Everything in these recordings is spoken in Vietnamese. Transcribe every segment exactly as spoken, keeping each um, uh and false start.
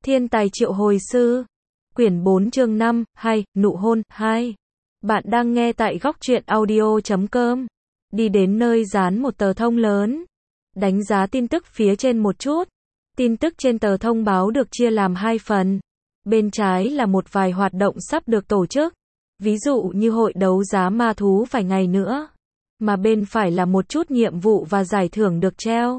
Thiên tài triệu hồi sư. Quyển bốn chương năm, hai, nụ hôn, hai. Bạn đang nghe tại góc truyện audio chấm com. Đi đến nơi dán một tờ thông lớn. Đánh giá tin tức phía trên một chút. Tin tức trên tờ thông báo được chia làm hai phần. Bên trái là một vài hoạt động sắp được tổ chức. Ví dụ như hội đấu giá ma thú vài ngày nữa. Mà bên phải là một chút nhiệm vụ và giải thưởng được treo.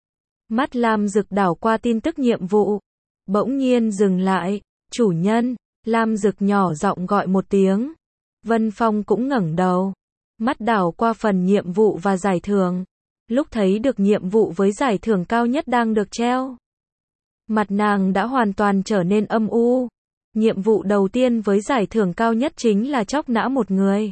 Mắt Lam Dực đảo qua tin tức nhiệm vụ. Bỗng nhiên dừng lại. Chủ nhân. Lam Dực nhỏ giọng gọi một tiếng. Vân Phong cũng ngẩng đầu. Mắt đảo qua phần nhiệm vụ và giải thưởng. Lúc thấy được nhiệm vụ với giải thưởng cao nhất đang được treo. Mặt nàng đã hoàn toàn trở nên âm u. Nhiệm vụ đầu tiên với giải thưởng cao nhất chính là chóc nã một người.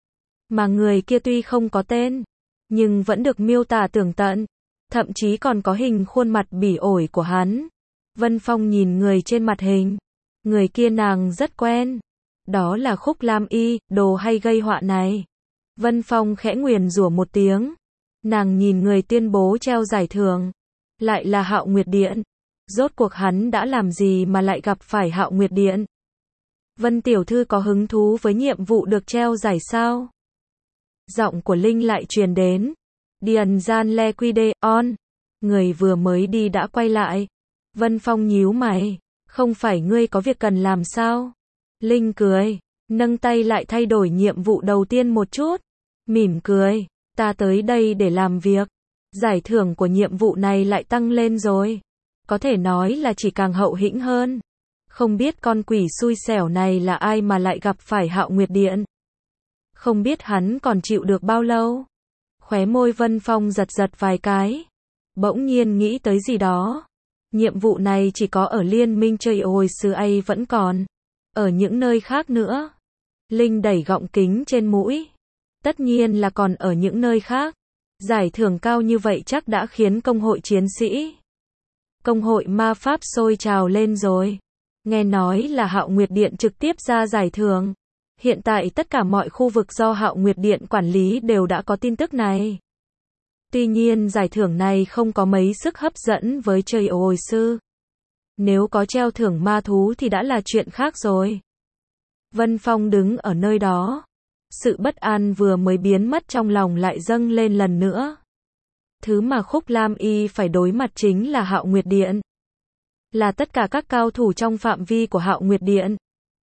Mà người kia tuy không có tên, nhưng vẫn được miêu tả tường tận. Thậm chí còn có hình khuôn mặt bỉ ổi của hắn. Vân Phong nhìn người trên mặt hình. Người kia nàng rất quen. Đó là Khúc Lam Y, đồ hay gây họa này. Vân Phong khẽ nguyền rủa một tiếng. Nàng nhìn người tuyên bố treo giải thưởng. Lại là Hạo Nguyệt Điện. Rốt cuộc hắn đã làm gì mà lại gặp phải Hạo Nguyệt Điện? Vân tiểu thư có hứng thú với nhiệm vụ được treo giải sao? Giọng của Linh lại truyền đến. Điền gian le quy đê, on. Người vừa mới đi đã quay lại. Vân Phong nhíu mày. Không phải ngươi có việc cần làm sao? Linh cười. Nâng tay lại thay đổi nhiệm vụ đầu tiên một chút. Mỉm cười. Ta tới đây để làm việc. Giải thưởng của nhiệm vụ này lại tăng lên rồi. Có thể nói là chỉ càng hậu hĩnh hơn. Không biết con quỷ xui xẻo này là ai mà lại gặp phải Hạo Nguyệt Điện. Không biết hắn còn chịu được bao lâu. Khóe môi Vân Phong giật giật vài cái. Bỗng nhiên nghĩ tới gì đó. Nhiệm vụ này chỉ có ở liên minh chơi hồi xưa ấy vẫn còn. Ở những nơi khác nữa. Linh đẩy gọng kính trên mũi. Tất nhiên là còn ở những nơi khác. Giải thưởng cao như vậy chắc đã khiến công hội chiến sĩ. Công hội ma pháp sôi trào lên rồi. Nghe nói là Hạo Nguyệt Điện trực tiếp ra giải thưởng. Hiện tại tất cả mọi khu vực do Hạo Nguyệt Điện quản lý đều đã có tin tức này. Tuy nhiên giải thưởng này không có mấy sức hấp dẫn với chơi hồi sư. Nếu có treo thưởng ma thú thì đã là chuyện khác rồi. Vân Phong đứng ở nơi đó. Sự bất an vừa mới biến mất trong lòng lại dâng lên lần nữa. Thứ mà Khúc Lam Y phải đối mặt chính là Hạo Nguyệt Điện. Là tất cả các cao thủ trong phạm vi của Hạo Nguyệt Điện.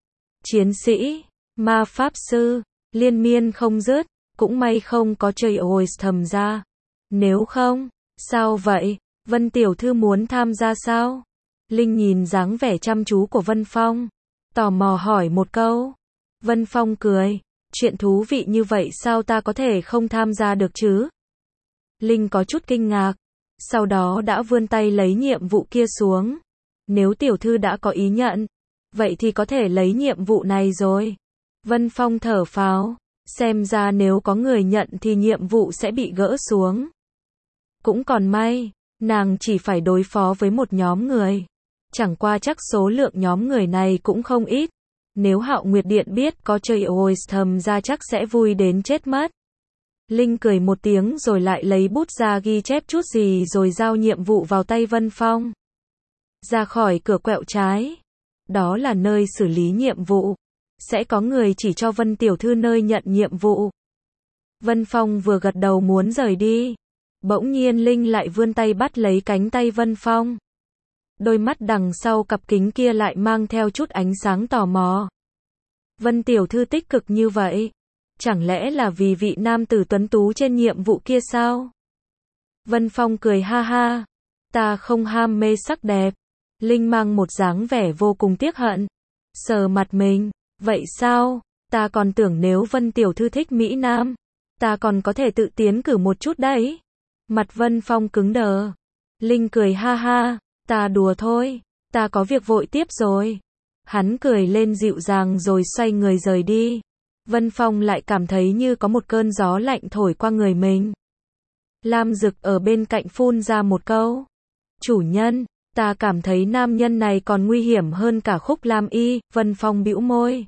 Chiến sĩ, ma pháp sư, liên miên không dứt, cũng may không có chơi hồi thầm ra. Nếu không, sao vậy? Vân tiểu thư muốn tham gia sao? Linh nhìn dáng vẻ chăm chú của Vân Phong. Tò mò hỏi một câu. Vân Phong cười. Chuyện thú vị như vậy sao ta có thể không tham gia được chứ? Linh có chút kinh ngạc. Sau đó đã vươn tay lấy nhiệm vụ kia xuống. Nếu tiểu thư đã có ý nhận, vậy thì có thể lấy nhiệm vụ này rồi. Vân Phong thở phào. Xem ra nếu có người nhận thì nhiệm vụ sẽ bị gỡ xuống. Cũng còn may, nàng chỉ phải đối phó với một nhóm người. Chẳng qua chắc số lượng nhóm người này cũng không ít. Nếu Hạo Nguyệt Điện biết có chơi hồi thầm ra chắc sẽ vui đến chết mất. Linh cười một tiếng rồi lại lấy bút ra ghi chép chút gì rồi giao nhiệm vụ vào tay Vân Phong. Ra khỏi cửa quẹo trái. Đó là nơi xử lý nhiệm vụ. Sẽ có người chỉ cho Vân tiểu thư nơi nhận nhiệm vụ. Vân Phong vừa gật đầu muốn rời đi. Bỗng nhiên Linh lại vươn tay bắt lấy cánh tay Vân Phong. Đôi mắt đằng sau cặp kính kia lại mang theo chút ánh sáng tò mò. Vân tiểu thư tích cực như vậy. Chẳng lẽ là vì vị nam tử tuấn tú trên nhiệm vụ kia sao? Vân Phong cười ha ha. Ta không ham mê sắc đẹp. Linh mang một dáng vẻ vô cùng tiếc hận. Sờ mặt mình. Vậy sao? Ta còn tưởng nếu Vân tiểu thư thích Mỹ Nam. Ta còn có thể tự tiến cử một chút đấy. Mặt Vân Phong cứng đờ. Linh cười ha ha. Ta đùa thôi. Ta có việc vội tiếp rồi. Hắn cười lên dịu dàng rồi xoay người rời đi. Vân Phong lại cảm thấy như có một cơn gió lạnh thổi qua người mình. Lam Dực ở bên cạnh phun ra một câu. Chủ nhân, ta cảm thấy nam nhân này còn nguy hiểm hơn cả Khúc Lam Y. Vân Phong bĩu môi.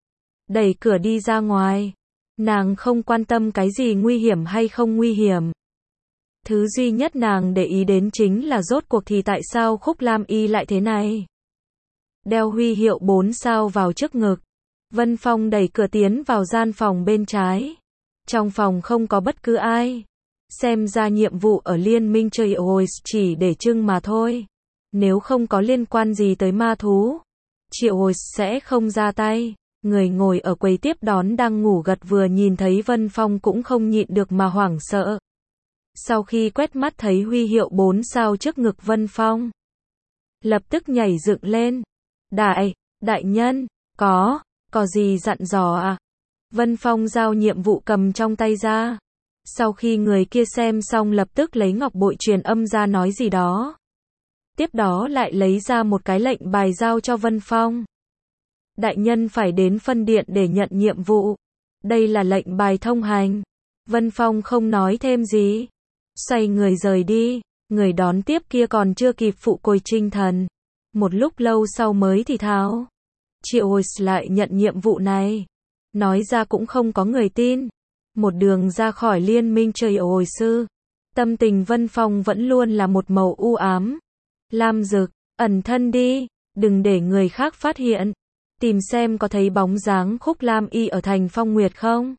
Đẩy cửa đi ra ngoài. Nàng không quan tâm cái gì nguy hiểm hay không nguy hiểm. Thứ duy nhất nàng để ý đến chính là rốt cuộc thì tại sao Khúc Lam Y lại thế này. đeo huy hiệu bốn sao vào trước ngực. Vân Phong đẩy cửa tiến vào gian phòng bên trái. Trong phòng không có bất cứ ai. Xem ra nhiệm vụ ở Liên minh chơi ổi chỉ để trưng mà thôi. Nếu không có liên quan gì tới ma thú, Triệu Hồi sẽ không ra tay. Người ngồi ở quầy tiếp đón đang ngủ gật vừa nhìn thấy Vân Phong cũng không nhịn được mà hoảng sợ. Sau khi quét mắt thấy huy hiệu bốn sao trước ngực Vân Phong, lập tức nhảy dựng lên. Đại, đại nhân, có, có gì dặn dò à? Vân Phong giao nhiệm vụ cầm trong tay ra. Sau khi người kia xem xong lập tức lấy ngọc bội truyền âm ra nói gì đó. Tiếp đó lại lấy ra một cái lệnh bài giao cho Vân Phong. Đại nhân phải đến phân điện để nhận nhiệm vụ. Đây là lệnh bài thông hành. Vân Phong không nói thêm gì. Xoay người rời đi. Người đón tiếp kia còn chưa kịp phụ cồi trinh thần. Một lúc lâu sau mới thì thào. Triệu Hồi lại nhận nhiệm vụ này. Nói ra cũng không có người tin. Một đường ra khỏi liên minh chơi ổi sư. Tâm tình Vân Phong vẫn luôn là một màu u ám. Lam Dực, ẩn thân đi. Đừng để người khác phát hiện. Tìm xem có thấy bóng dáng Khúc Lam Y ở thành Phong Nguyệt không?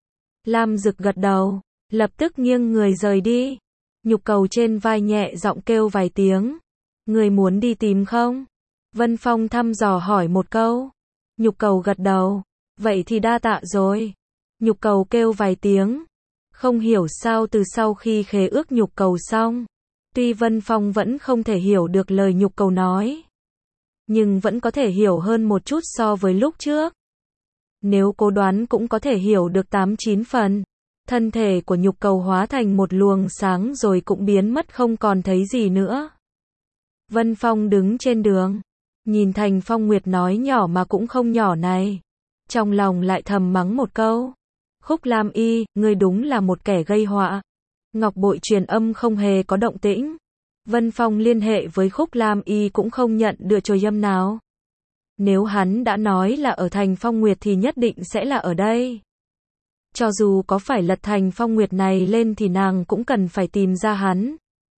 Lam Dực gật đầu. Lập tức nghiêng người rời đi. Nhục Cầu trên vai nhẹ giọng kêu vài tiếng. Người muốn đi tìm không? Vân Phong thăm dò hỏi một câu. Nhục Cầu gật đầu. Vậy thì đa tạ rồi. Nhục Cầu kêu vài tiếng. Không hiểu sao từ sau khi khế ước Nhục Cầu xong. Tuy Vân Phong vẫn không thể hiểu được lời Nhục Cầu nói. Nhưng vẫn có thể hiểu hơn một chút so với lúc trước. Nếu cố đoán cũng có thể hiểu được tám chín phần. Thân thể của Nhục Cầu hóa thành một luồng sáng rồi cũng biến mất không còn thấy gì nữa. Vân Phong đứng trên đường. Nhìn Thành Phong Nguyệt nói nhỏ mà cũng không nhỏ này. Trong lòng lại thầm mắng một câu. Khúc Lam Y, ngươi đúng là một kẻ gây họa. Ngọc bội truyền âm không hề có động tĩnh. Vân Phong liên hệ với Khúc Lam Y cũng không nhận được trồi âm nào. Nếu hắn đã nói là ở thành Phong Nguyệt thì nhất định sẽ là ở đây. Cho dù có phải lật thành Phong Nguyệt này lên thì nàng cũng cần phải tìm ra hắn.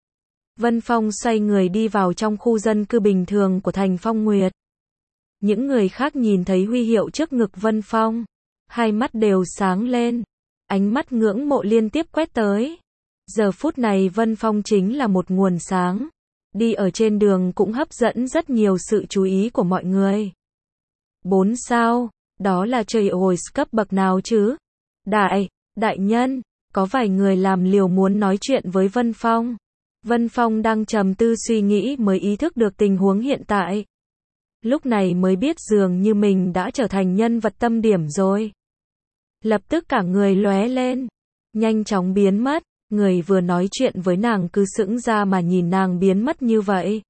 Vân Phong xoay người đi vào trong khu dân cư bình thường của thành Phong Nguyệt. Những người khác nhìn thấy huy hiệu trước ngực Vân Phong. Hai mắt đều sáng lên. Ánh mắt ngưỡng mộ liên tiếp quét tới. Giờ phút này Vân Phong chính là một nguồn sáng. Đi ở trên đường cũng hấp dẫn rất nhiều sự chú ý của mọi người. Bốn sao, đó là chơi ổi cấp bậc nào chứ? Đại, đại nhân, có vài người làm liều muốn nói chuyện với Vân Phong. Vân Phong đang trầm tư suy nghĩ mới ý thức được tình huống hiện tại. Lúc này mới biết dường như mình đã trở thành nhân vật tâm điểm rồi. Lập tức cả người lóe lên. Nhanh chóng biến mất. Người vừa nói chuyện với nàng cứ sững ra mà nhìn nàng biến mất như vậy.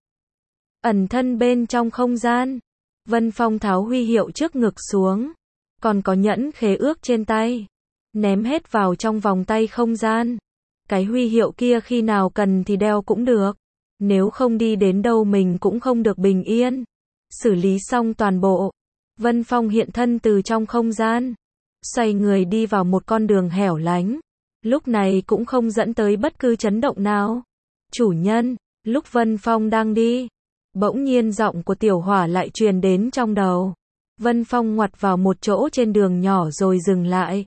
Ẩn thân bên trong không gian. Vân Phong tháo huy hiệu trước ngực xuống. Còn có nhẫn khế ước trên tay. Ném hết vào trong vòng tay không gian. Cái huy hiệu kia khi nào cần thì đeo cũng được. Nếu không đi đến đâu mình cũng không được bình yên. Xử lý xong toàn bộ. Vân Phong hiện thân từ trong không gian. Xoay người đi vào một con đường hẻo lánh. Lúc này cũng không dẫn tới bất cứ chấn động nào. Chủ nhân, lúc Vân Phong đang đi. Bỗng nhiên giọng của Tiểu Hỏa lại truyền đến trong đầu. Vân Phong ngoặt vào một chỗ trên đường nhỏ rồi dừng lại.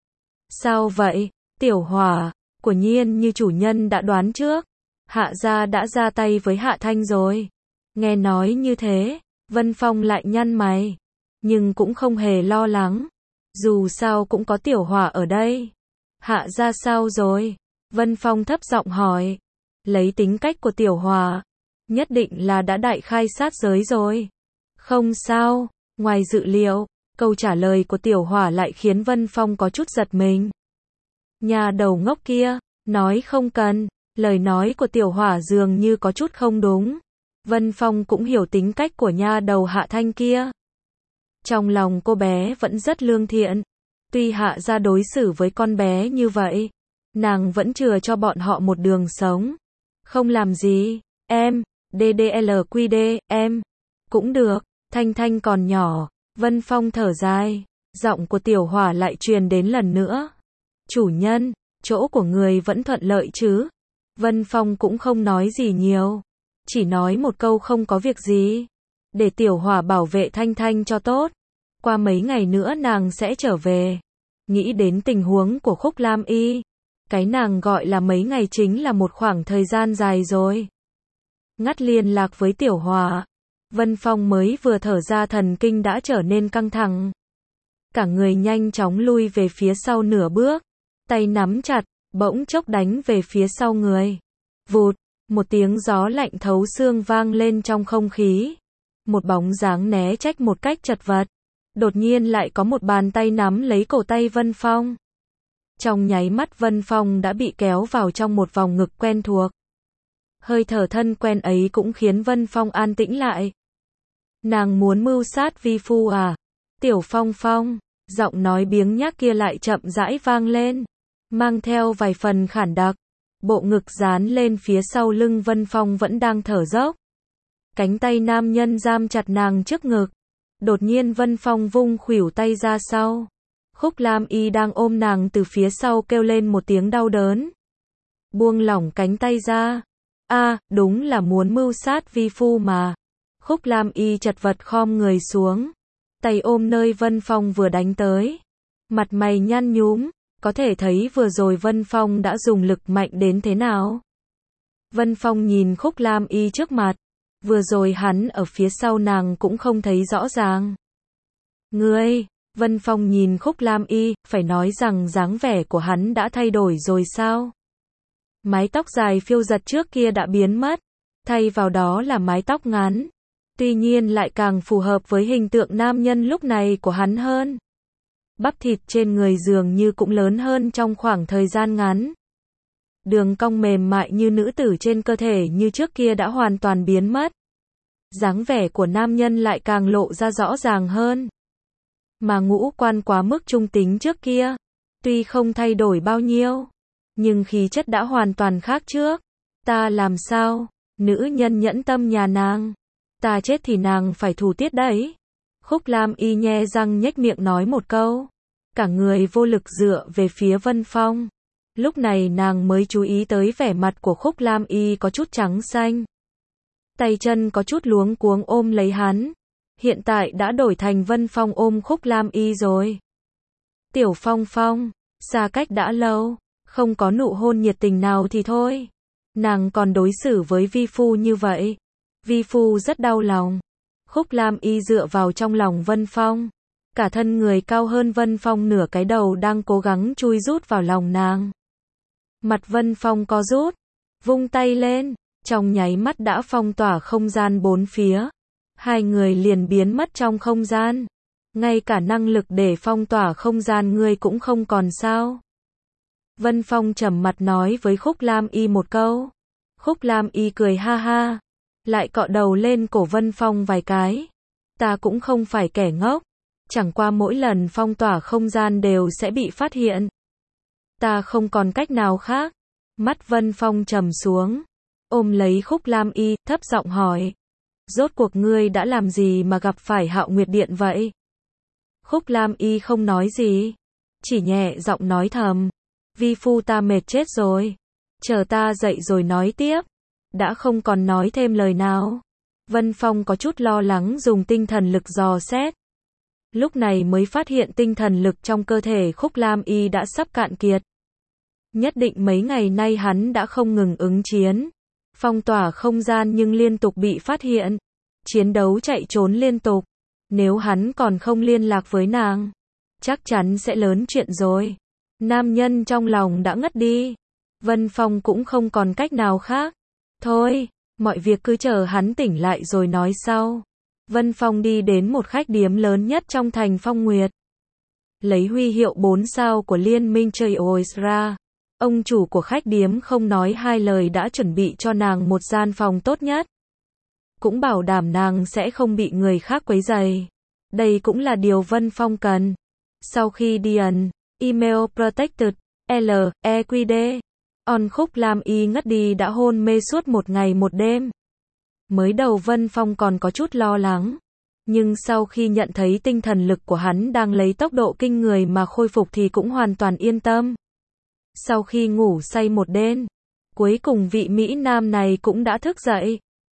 Sao vậy, Tiểu Hỏa? Quả nhiên như chủ nhân đã đoán trước. Hạ gia đã ra tay với Hạ Thanh rồi. Nghe nói như thế, Vân Phong lại nhăn mày. Nhưng cũng không hề lo lắng. Dù sao cũng có Tiểu Hỏa ở đây. Hạ gia sao rồi? Vân Phong thấp giọng hỏi. Lấy tính cách của Tiểu Hỏa, nhất định là đã đại khai sát giới rồi. Không sao, ngoài dự liệu, câu trả lời của Tiểu Hỏa lại khiến Vân Phong có chút giật mình. Nhà đầu ngốc kia, nói không cần, lời nói của Tiểu Hỏa dường như có chút không đúng. Vân Phong cũng hiểu tính cách của nha đầu Hạ Thanh kia. Trong lòng cô bé vẫn rất lương thiện. Tuy Hạ gia đối xử với con bé như vậy, nàng vẫn chừa cho bọn họ một đường sống. Không làm gì, em, đê đê lờ quy đê, em, cũng được, Thanh Thanh còn nhỏ. Vân Phong thở dài, giọng của Tiểu Hỏa lại truyền đến lần nữa. Chủ nhân, chỗ của người vẫn thuận lợi chứ? Vân Phong cũng không nói gì nhiều, chỉ nói một câu không có việc gì. để Tiểu Hỏa bảo vệ Thanh Thanh cho tốt. Qua mấy ngày nữa nàng sẽ trở về. Nghĩ đến tình huống của Khúc Lam Y, cái nàng gọi là mấy ngày chính là một khoảng thời gian dài rồi. Ngắt liên lạc với Tiểu Hỏa, Vân Phong mới vừa thở ra thần kinh đã trở nên căng thẳng. Cả người nhanh chóng lui về phía sau nửa bước, tay nắm chặt, bỗng chốc đánh về phía sau người. Vụt, một tiếng gió lạnh thấu xương vang lên trong không khí. Một bóng dáng né trách một cách chật vật. Đột nhiên lại có một bàn tay nắm lấy cổ tay Vân Phong. Trong nháy mắt Vân Phong đã bị kéo vào trong một vòng ngực quen thuộc. Hơi thở thân quen ấy cũng khiến Vân Phong an tĩnh lại. Nàng muốn mưu sát vi phu à? Tiểu Phong Phong, giọng nói biếng nhác kia lại chậm rãi vang lên, mang theo vài phần khản đặc. Bộ ngực dán lên phía sau lưng Vân Phong vẫn đang thở dốc. Cánh tay nam nhân giam chặt nàng trước ngực. Đột nhiên Vân Phong vung khuỷu tay ra sau. Khúc Lam Y đang ôm nàng từ phía sau kêu lên một tiếng đau đớn. Buông lỏng cánh tay ra. A, đúng là muốn mưu sát vi phu mà. Khúc Lam Y chật vật khom người xuống, tay ôm nơi Vân Phong vừa đánh tới. Mặt mày nhăn nhúm, có thể thấy vừa rồi Vân Phong đã dùng lực mạnh đến thế nào. Vân Phong nhìn Khúc Lam Y trước mặt, vừa rồi hắn ở phía sau nàng cũng không thấy rõ ràng. Ngươi, Vân Phong nhìn Khúc Lam Y, phải nói rằng dáng vẻ của hắn đã thay đổi rồi sao? Mái tóc dài phiêu giật trước kia đã biến mất, thay vào đó là mái tóc ngắn. Tuy nhiên lại càng phù hợp với hình tượng nam nhân lúc này của hắn hơn. Bắp thịt trên người dường như cũng lớn hơn trong khoảng thời gian ngắn. Đường cong mềm mại như nữ tử trên cơ thể như trước kia đã hoàn toàn biến mất. Dáng vẻ của nam nhân lại càng lộ ra rõ ràng hơn. Mà ngũ quan quá mức trung tính trước kia, tuy không thay đổi bao nhiêu, nhưng khí chất đã hoàn toàn khác trước. Ta làm sao? Nữ nhân nhẫn tâm nhà nàng. Ta chết thì nàng phải thủ tiết đấy. Khúc Lam Y nhe răng nhếch miệng nói một câu. Cả người vô lực dựa về phía Vân Phong. Lúc này nàng mới chú ý tới vẻ mặt của Khúc Lam Y có chút trắng xanh. Tay chân có chút luống cuống ôm lấy hắn. Hiện tại đã đổi thành Vân Phong ôm Khúc Lam Y rồi. Tiểu Phong Phong, xa cách đã lâu, không có nụ hôn nhiệt tình nào thì thôi. Nàng còn đối xử với vi phu như vậy. Vi phu rất đau lòng. Khúc Lam Y dựa vào trong lòng Vân Phong. Cả thân người cao hơn Vân Phong nửa cái đầu đang cố gắng chui rút vào lòng nàng. Mặt Vân Phong co rút, vung tay lên, trong nháy mắt đã phong tỏa không gian bốn phía. Hai người liền biến mất trong không gian. Ngay cả năng lực để phong tỏa không gian ngươi cũng không còn sao? Vân Phong trầm mặt nói với Khúc Lam Y một câu. Khúc Lam Y cười ha ha, lại cọ đầu lên cổ Vân Phong vài cái. Ta cũng không phải kẻ ngốc, chẳng qua mỗi lần phong tỏa không gian đều sẽ bị phát hiện. Ta không còn cách nào khác. Mắt Vân Phong trầm xuống, ôm lấy Khúc Lam Y, thấp giọng hỏi. Rốt cuộc ngươi đã làm gì mà gặp phải Hạo Nguyệt Điện vậy? Khúc Lam Y không nói gì, chỉ nhẹ giọng nói thầm. Vi phu ta mệt chết rồi. Chờ ta dậy rồi nói tiếp. Đã không còn nói thêm lời nào. Vân Phong có chút lo lắng dùng tinh thần lực dò xét. Lúc này mới phát hiện tinh thần lực trong cơ thể Khúc Lam Y đã sắp cạn kiệt. Nhất định mấy ngày nay hắn đã không ngừng ứng chiến. Phong tỏa không gian nhưng liên tục bị phát hiện. Chiến đấu chạy trốn liên tục. Nếu hắn còn không liên lạc với nàng, chắc chắn sẽ lớn chuyện rồi. Nam nhân trong lòng đã ngất đi. Vân Phong cũng không còn cách nào khác. Thôi, mọi việc cứ chờ hắn tỉnh lại rồi nói sau. Vân Phong đi đến một khách điếm lớn nhất trong thành Phong Nguyệt. Lấy huy hiệu bốn sao của Liên minh chơi Oisra. Ông chủ của khách điếm không nói hai lời đã chuẩn bị cho nàng một gian phòng tốt nhất. Cũng bảo đảm nàng sẽ không bị người khác quấy rầy. Đây cũng là điều Vân Phong cần. Sau khi điền email protected, L, E Q D, on Khúc Lam Y ngất đi đã hôn mê suốt một ngày một đêm. Mới đầu Vân Phong còn có chút lo lắng. Nhưng sau khi nhận thấy tinh thần lực của hắn đang lấy tốc độ kinh người mà khôi phục thì cũng hoàn toàn yên tâm. Sau khi ngủ say một đêm, cuối cùng vị Mỹ Nam này cũng đã thức dậy.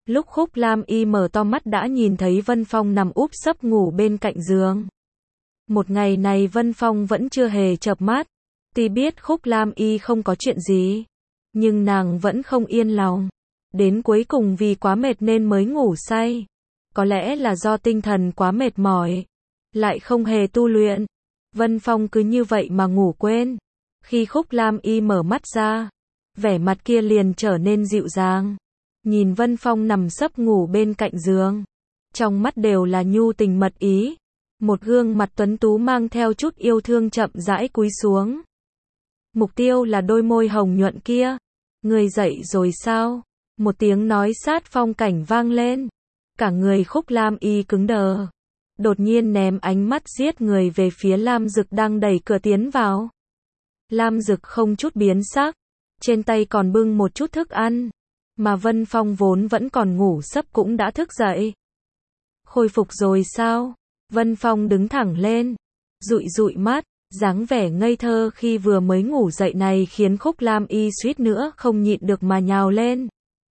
Lúc Khúc Lam Y mở to mắt đã nhìn thấy Vân Phong nằm úp sấp ngủ bên cạnh giường. Một ngày này Vân Phong vẫn chưa hề chợp mắt. Tuy biết Khúc Lam Y không có chuyện gì, nhưng nàng vẫn không yên lòng. Đến cuối cùng vì quá mệt nên mới ngủ say. Có lẽ là do tinh thần quá mệt mỏi, lại không hề tu luyện. Vân Phong cứ như vậy mà ngủ quên. Khi Khúc Lam Y mở mắt ra, vẻ mặt kia liền trở nên dịu dàng. Nhìn Vân Phong nằm sấp ngủ bên cạnh giường, trong mắt đều là nhu tình mật ý. Một gương mặt tuấn tú mang theo chút yêu thương chậm rãi cúi xuống. Mục tiêu là đôi môi hồng nhuận kia. Người dậy rồi sao? Một tiếng nói sát phong cảnh vang lên. Cả người Khúc Lam Y cứng đờ. Đột nhiên ném ánh mắt giết người về phía Lam Dực đang đẩy cửa tiến vào. Lam Dực không chút biến sắc, trên tay còn bưng một chút thức ăn, mà Vân Phong vốn vẫn còn ngủ sấp cũng đã thức dậy. Khôi phục rồi sao? Vân Phong đứng thẳng lên, dụi dụi mắt, dáng vẻ ngây thơ khi vừa mới ngủ dậy này khiến Khúc Lam Y suýt nữa không nhịn được mà nhào lên.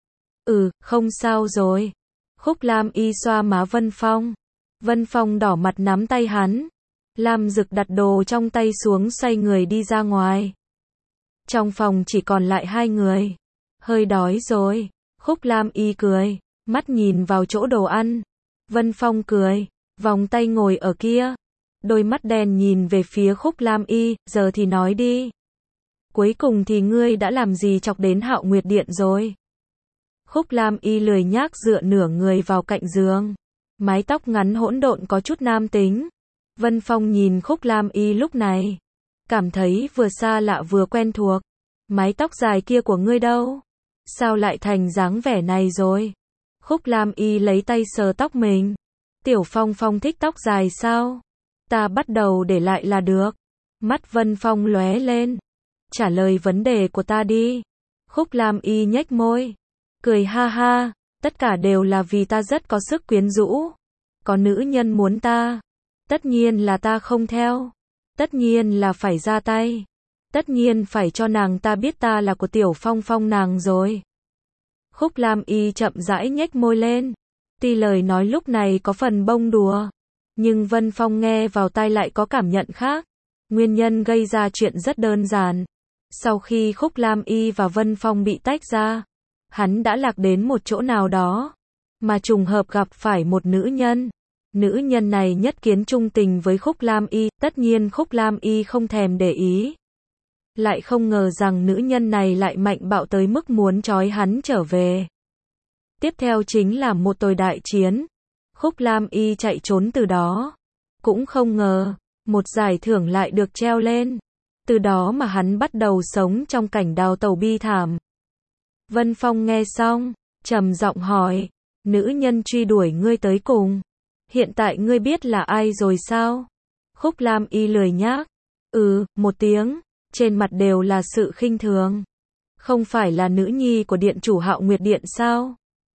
Ừ, không sao rồi. Khúc Lam Y xoa má Vân Phong. Vân Phong đỏ mặt nắm tay hắn. Lam Dực đặt đồ trong tay xuống xoay người đi ra ngoài. Trong phòng chỉ còn lại hai người. Hơi đói rồi. Khúc Lam Y cười, mắt nhìn vào chỗ đồ ăn. Vân Phong cười, vòng tay ngồi ở kia. Đôi mắt đen nhìn về phía Khúc Lam Y, giờ thì nói đi. Cuối cùng thì ngươi đã làm gì chọc đến Hạo Nguyệt Điện rồi? Khúc Lam Y lười nhác dựa nửa người vào cạnh giường. Mái tóc ngắn hỗn độn có chút nam tính. Vân Phong nhìn Khúc Lam Y lúc này, cảm thấy vừa xa lạ vừa quen thuộc. Mái tóc dài kia của ngươi đâu? Sao lại thành dáng vẻ này rồi? Khúc Lam Y lấy tay sờ tóc mình. Tiểu Phong Phong thích tóc dài sao? Ta bắt đầu để lại là được. Mắt Vân Phong lóe lên. Trả lời vấn đề của ta đi. Khúc Lam Y nhếch môi, cười ha ha, tất cả đều là vì ta rất có sức quyến rũ. Có nữ nhân muốn ta, tất nhiên là ta không theo. Tất nhiên là phải ra tay. Tất nhiên phải cho nàng ta biết ta là của Tiểu Phong Phong nàng rồi. Khúc Lam Y chậm rãi nhếch môi lên. Tuy lời nói lúc này có phần bông đùa, nhưng Vân Phong nghe vào tai lại có cảm nhận khác. Nguyên nhân gây ra chuyện rất đơn giản. Sau khi Khúc Lam Y và Vân Phong bị tách ra, hắn đã lạc đến một chỗ nào đó, mà trùng hợp gặp phải một nữ nhân. Nữ nhân này nhất kiến trung tình với Khúc Lam Y, tất nhiên Khúc Lam Y không thèm để ý. Lại không ngờ rằng nữ nhân này lại mạnh bạo tới mức muốn trói hắn trở về. Tiếp theo chính là một hồi đại chiến. Khúc Lam Y chạy trốn từ đó. Cũng không ngờ, một giải thưởng lại được treo lên. Từ đó mà hắn bắt đầu sống trong cảnh đào tẩu bi thảm. Vân Phong nghe xong, trầm giọng hỏi, nữ nhân truy đuổi ngươi tới cùng, hiện tại ngươi biết là ai rồi sao? Khúc Lam Y lười nhác, ừ, một tiếng, trên mặt đều là sự khinh thường. Không phải là nữ nhi của điện chủ Hạo Nguyệt Điện sao?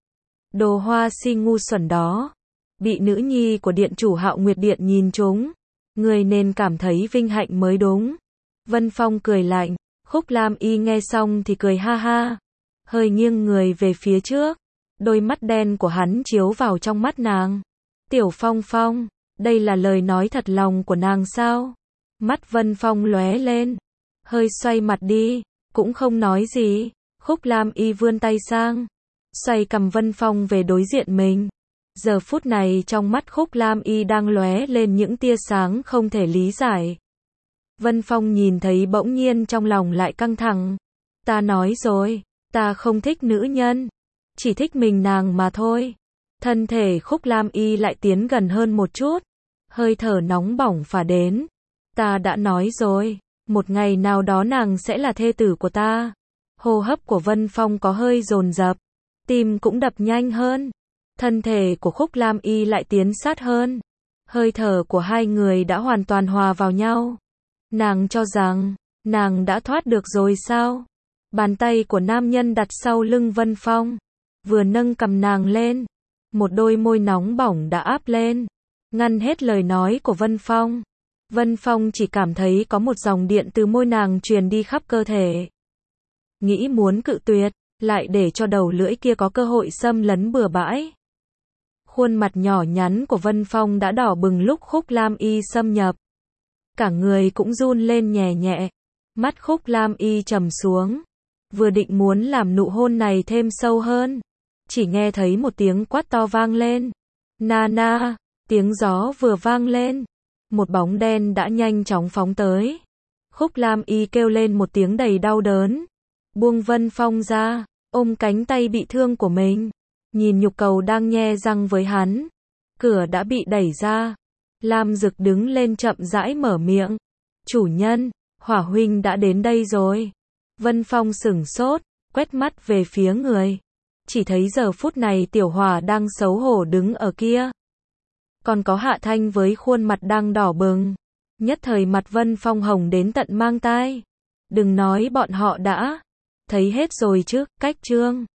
Đồ hoa si ngu xuẩn đó, bị nữ nhi của điện chủ Hạo Nguyệt Điện nhìn trúng, ngươi nên cảm thấy vinh hạnh mới đúng. Vân Phong cười lạnh, Khúc Lam Y nghe xong thì cười ha ha, hơi nghiêng người về phía trước, đôi mắt đen của hắn chiếu vào trong mắt nàng. Tiểu Phong Phong, đây là lời nói thật lòng của nàng sao? Mắt Vân Phong lóe lên, hơi xoay mặt đi, cũng không nói gì. Khúc Lam Y vươn tay sang, xoay cầm Vân Phong về đối diện mình. Giờ phút này trong mắt Khúc Lam Y đang lóe lên những tia sáng không thể lý giải. Vân Phong nhìn thấy bỗng nhiên trong lòng lại căng thẳng. Ta nói rồi, ta không thích nữ nhân, chỉ thích mình nàng mà thôi. Thân thể Khúc Lam Y lại tiến gần hơn một chút, hơi thở nóng bỏng phả đến. Ta đã nói rồi, một ngày nào đó nàng sẽ là thê tử của ta. Hô hấp của Vân Phong có hơi dồn dập, tim cũng đập nhanh hơn. Thân thể của Khúc Lam Y lại tiến sát hơn. Hơi thở của hai người đã hoàn toàn hòa vào nhau. Nàng cho rằng, nàng đã thoát được rồi sao? Bàn tay của nam nhân đặt sau lưng Vân Phong, vừa nâng cầm nàng lên, một đôi môi nóng bỏng đã áp lên, ngăn hết lời nói của Vân Phong. Vân Phong chỉ cảm thấy có một dòng điện từ môi nàng truyền đi khắp cơ thể. Nghĩ muốn cự tuyệt, lại để cho đầu lưỡi kia có cơ hội xâm lấn bừa bãi. Khuôn mặt nhỏ nhắn của Vân Phong đã đỏ bừng lúc Khúc Lam Y xâm nhập. Cả người cũng run lên nhẹ nhẹ. Mắt Khúc Lam Y trầm xuống. Vừa định muốn làm nụ hôn này thêm sâu hơn. Chỉ nghe thấy một tiếng quát to vang lên. Na na, tiếng gió vừa vang lên. Một bóng đen đã nhanh chóng phóng tới. Khúc Lam Y kêu lên một tiếng đầy đau đớn. Buông Vân Phong ra, ôm cánh tay bị thương của mình. Nhìn nhục cầu đang nhe răng với hắn. Cửa đã bị đẩy ra. Lam Dực đứng lên chậm rãi mở miệng. Chủ nhân, Hỏa huynh đã đến đây rồi. Vân Phong sửng sốt, quét mắt về phía người. Chỉ thấy giờ phút này Tiểu Hỏa đang xấu hổ đứng ở kia. Còn có Hạ Thanh với khuôn mặt đang đỏ bừng. Nhất thời mặt Vân Phong hồng đến tận mang tai. Đừng nói bọn họ đã thấy hết rồi chứ, cách chương.